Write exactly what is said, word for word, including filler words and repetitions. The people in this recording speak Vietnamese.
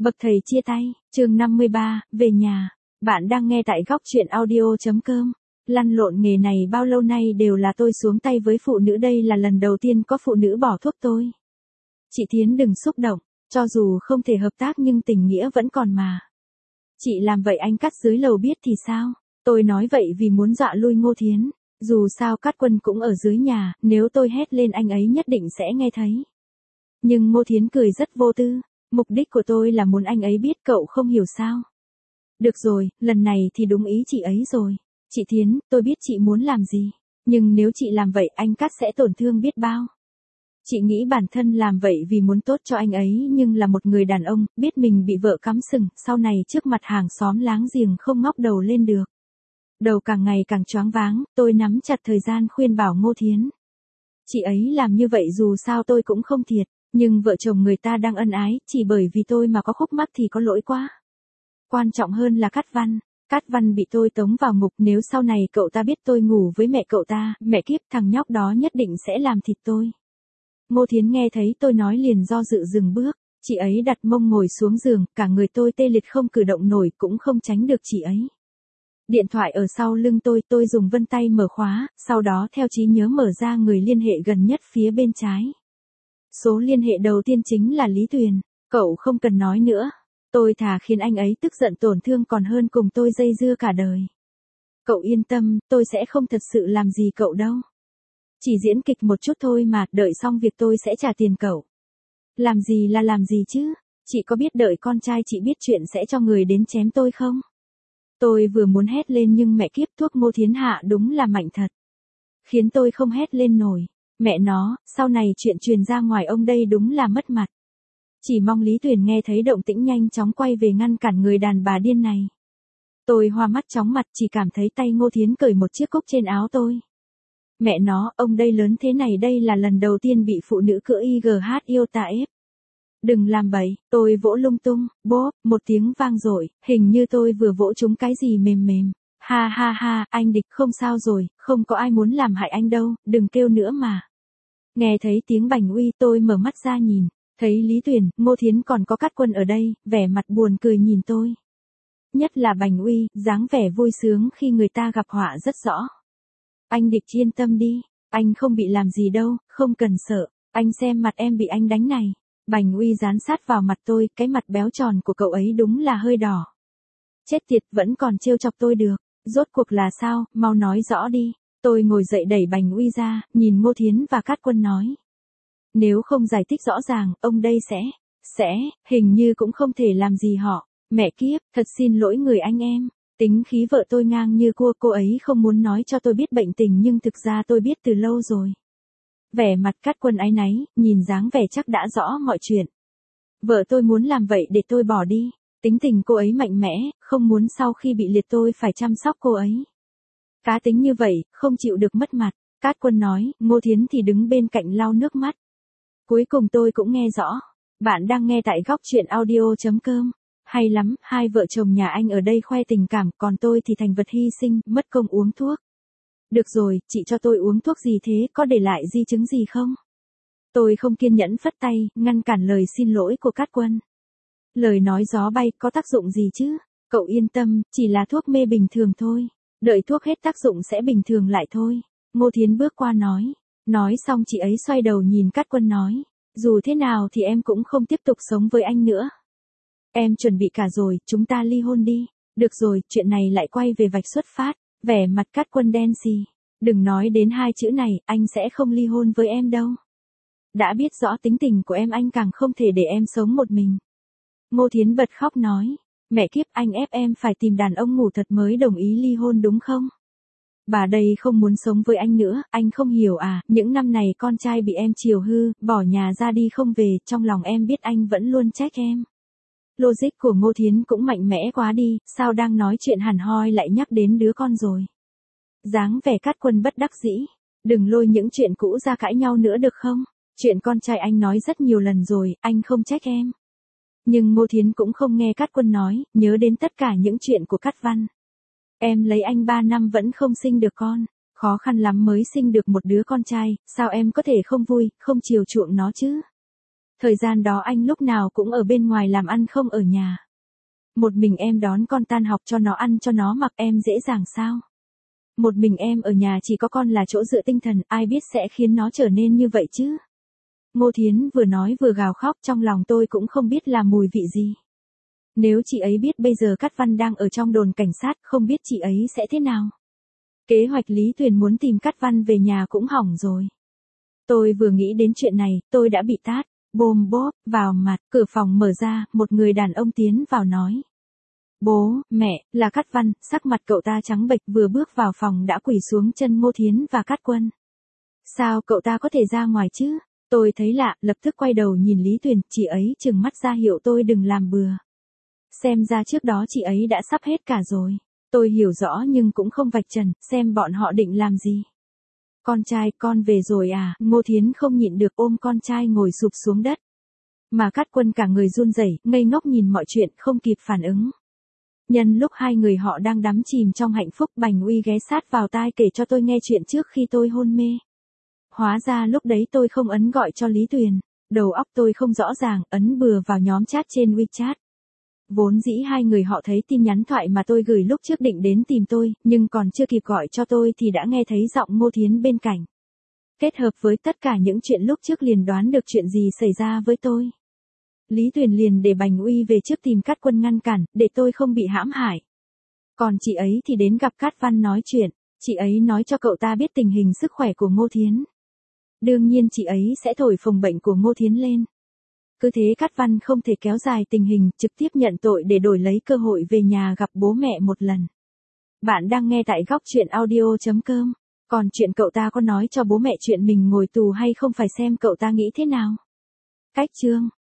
Bậc thầy chia tay, chương năm mươi ba, về nhà. Bạn đang nghe tại góc truyện audio.com. Lăn lộn nghề này bao lâu nay đều là tôi xuống tay với phụ nữ, đây là lần đầu tiên có phụ nữ bỏ thuốc tôi. Chị Thiến đừng xúc động, cho dù không thể hợp tác nhưng tình nghĩa vẫn còn mà. Chị làm vậy anh Cát dưới lầu biết thì sao? Tôi nói vậy vì muốn dọa lui Ngô Thiến. Dù sao Cát Quân cũng ở dưới nhà, nếu tôi hét lên anh ấy nhất định sẽ nghe thấy. Nhưng Ngô Thiến cười rất vô tư. Mục đích của tôi là muốn anh ấy biết, cậu không hiểu sao. Được rồi, lần này thì đúng ý chị ấy rồi. Chị Thiến, tôi biết chị muốn làm gì. Nhưng nếu chị làm vậy anh Cát sẽ tổn thương biết bao. Chị nghĩ bản thân làm vậy vì muốn tốt cho anh ấy, nhưng là một người đàn ông, biết mình bị vợ cắm sừng, sau này trước mặt hàng xóm láng giềng không ngóc đầu lên được. Đầu càng ngày càng choáng váng, tôi nắm chặt thời gian khuyên bảo Ngô Thiến. Chị ấy làm như vậy dù sao tôi cũng không thiệt. Nhưng vợ chồng người ta đang ân ái, chỉ bởi vì tôi mà có khúc mắc thì có lỗi quá. Quan trọng hơn là Cát Văn. Cát Văn bị tôi tống vào ngục, nếu sau này cậu ta biết tôi ngủ với mẹ cậu ta, mẹ kiếp thằng nhóc đó nhất định sẽ làm thịt tôi. Ngô Thiến nghe thấy tôi nói liền do dự dừng bước, chị ấy đặt mông ngồi xuống giường, cả người tôi tê liệt không cử động nổi cũng không tránh được chị ấy. Điện thoại ở sau lưng tôi, tôi dùng vân tay mở khóa, sau đó theo trí nhớ mở ra người liên hệ gần nhất phía bên trái. Số liên hệ đầu tiên chính là Lý Tuyền, cậu không cần nói nữa. Tôi thà khiến anh ấy tức giận tổn thương còn hơn cùng tôi dây dưa cả đời. Cậu yên tâm, tôi sẽ không thật sự làm gì cậu đâu. Chỉ diễn kịch một chút thôi mà, đợi xong việc tôi sẽ trả tiền cậu. Làm gì là làm gì chứ, chị có biết đợi con trai chị biết chuyện sẽ cho người đến chém tôi không? Tôi vừa muốn hét lên nhưng mẹ kiếp thuốc Ngô Thiến hạ đúng là mạnh thật. Khiến tôi không hét lên nổi. Mẹ nó, sau này chuyện truyền ra ngoài ông đây đúng là mất mặt. Chỉ mong Lý Tuyền nghe thấy động tĩnh nhanh chóng quay về ngăn cản người đàn bà điên này. Tôi hoa mắt chóng mặt, chỉ cảm thấy tay Ngô Thiến cởi một chiếc cúc trên áo tôi. Mẹ nó, ông đây lớn thế này, đây là lần đầu tiên bị phụ nữ cưỡi i giê hát yêu ta ép. Đừng làm bậy, tôi vỗ lung tung, bốp, một tiếng vang dội, hình như tôi vừa vỗ trúng cái gì mềm mềm. Ha ha ha, anh Địch không sao rồi, không có ai muốn làm hại anh đâu, đừng kêu nữa mà. Nghe thấy tiếng bành uy tôi mở mắt ra nhìn, thấy Lý Tuyền, Ngô Thiến còn có Cát Quân ở đây, vẻ mặt buồn cười nhìn tôi. Nhất là bành uy, dáng vẻ vui sướng khi người ta gặp họa rất rõ. Anh Địch yên tâm đi, anh không bị làm gì đâu, không cần sợ, anh xem mặt em bị anh đánh này. Bành uy dán sát vào mặt tôi, cái mặt béo tròn của cậu ấy đúng là hơi đỏ. Chết tiệt, vẫn còn trêu chọc tôi được, rốt cuộc là sao, mau nói rõ đi. Tôi ngồi dậy đẩy bành uy ra, nhìn Ngô Thiến và Cát Quân nói. Nếu không giải thích rõ ràng, ông đây sẽ, sẽ, hình như cũng không thể làm gì họ. Mẹ kiếp, thật xin lỗi người anh em. Tính khí vợ tôi ngang như cua, cô ấy không muốn nói cho tôi biết bệnh tình nhưng thực ra tôi biết từ lâu rồi. Vẻ mặt Cát Quân áy náy, nhìn dáng vẻ chắc đã rõ mọi chuyện. Vợ tôi muốn làm vậy để tôi bỏ đi. Tính tình cô ấy mạnh mẽ, không muốn sau khi bị liệt tôi phải chăm sóc cô ấy. Cá tính như vậy, không chịu được mất mặt. Cát Quân nói, Ngô Thiến thì đứng bên cạnh lau nước mắt. Cuối cùng tôi cũng nghe rõ. Bạn đang nghe tại góc truyện audio.com. Hay lắm, hai vợ chồng nhà anh ở đây khoe tình cảm, còn tôi thì thành vật hy sinh, mất công uống thuốc. Được rồi, chị cho tôi uống thuốc gì thế, có để lại di chứng gì không? Tôi không kiên nhẫn phất tay, ngăn cản lời xin lỗi của Cát Quân. Lời nói gió bay, có tác dụng gì chứ? Cậu yên tâm, chỉ là thuốc mê bình thường thôi. Đợi thuốc hết tác dụng sẽ bình thường lại thôi. Ngô Thiến bước qua nói. Nói xong chị ấy xoay đầu nhìn Cát Quân nói. Dù thế nào thì em cũng không tiếp tục sống với anh nữa. Em chuẩn bị cả rồi, chúng ta ly hôn đi. Được rồi, chuyện này lại quay về vạch xuất phát. Vẻ mặt Cát Quân đen xì. Đừng nói đến hai chữ này, anh sẽ không ly hôn với em đâu. Đã biết rõ tính tình của em anh càng không thể để em sống một mình. Ngô Thiến bật khóc nói. Mẹ kiếp, anh ép em phải tìm đàn ông ngủ thật mới đồng ý ly hôn đúng không? Bà đây không muốn sống với anh nữa, anh không hiểu à, những năm này con trai bị em chiều hư, bỏ nhà ra đi không về, trong lòng em biết anh vẫn luôn trách em. Logic của Ngô Thiến cũng mạnh mẽ quá đi, sao đang nói chuyện hẳn hoi lại nhắc đến đứa con rồi. Dáng vẻ Cát Quân bất đắc dĩ, đừng lôi những chuyện cũ ra cãi nhau nữa được không? Chuyện con trai anh nói rất nhiều lần rồi, anh không trách em. Nhưng Ngô Thiến cũng không nghe Cát Quân nói, nhớ đến tất cả những chuyện của Cát Văn. Em lấy anh ba năm vẫn không sinh được con, khó khăn lắm mới sinh được một đứa con trai, sao em có thể không vui, không chiều chuộng nó chứ? Thời gian đó anh lúc nào cũng ở bên ngoài làm ăn không ở nhà. Một mình em đón con tan học cho nó ăn cho nó mặc em dễ dàng sao? Một mình em ở nhà chỉ có con là chỗ dựa tinh thần, ai biết sẽ khiến nó trở nên như vậy chứ? Ngô Thiến vừa nói vừa gào khóc, trong lòng tôi cũng không biết là mùi vị gì. Nếu chị ấy biết bây giờ Cát Văn đang ở trong đồn cảnh sát, không biết chị ấy sẽ thế nào? Kế hoạch Lý Tuyền muốn tìm Cát Văn về nhà cũng hỏng rồi. Tôi vừa nghĩ đến chuyện này, tôi đã bị tát, bôm bốp, vào mặt, cửa phòng mở ra, một người đàn ông tiến vào nói. Bố, mẹ, là Cát Văn, sắc mặt cậu ta trắng bệch, vừa bước vào phòng đã quỳ xuống chân Ngô Thiến và Cát Quân. Sao cậu ta có thể ra ngoài chứ? Tôi thấy lạ, lập tức quay đầu nhìn Lý Tuyền, chị ấy trừng mắt ra hiệu tôi đừng làm bừa. Xem ra trước đó chị ấy đã sắp hết cả rồi. Tôi hiểu rõ nhưng cũng không vạch trần, xem bọn họ định làm gì. Con trai, con về rồi à? Ngô Thiến không nhịn được ôm con trai ngồi sụp xuống đất. Mà Cát Quân cả người run rẩy, ngây ngốc nhìn mọi chuyện, không kịp phản ứng. Nhân lúc hai người họ đang đắm chìm trong hạnh phúc, Bành Uy ghé sát vào tai kể cho tôi nghe chuyện trước khi tôi hôn mê. Hóa ra lúc đấy tôi không ấn gọi cho Lý Tuyền. Đầu óc tôi không rõ ràng, ấn bừa vào nhóm chat trên WeChat. Vốn dĩ hai người họ thấy tin nhắn thoại mà tôi gửi lúc trước định đến tìm tôi, nhưng còn chưa kịp gọi cho tôi thì đã nghe thấy giọng Ngô Thiến bên cạnh. Kết hợp với tất cả những chuyện lúc trước liền đoán được chuyện gì xảy ra với tôi. Lý Tuyền liền để Bành Uy về trước tìm Cát Quân ngăn cản, để tôi không bị hãm hại. Còn chị ấy thì đến gặp Cát Văn nói chuyện, chị ấy nói cho cậu ta biết tình hình sức khỏe của Ngô Thiến. Đương nhiên chị ấy sẽ thổi phồng bệnh của Ngô Thiến lên. Cứ thế Cát Văn không thể kéo dài tình hình, trực tiếp nhận tội để đổi lấy cơ hội về nhà gặp bố mẹ một lần. Bạn đang nghe tại góc truyện audio chấm com. Còn chuyện cậu ta có nói cho bố mẹ chuyện mình ngồi tù hay không phải xem cậu ta nghĩ thế nào. Cách chương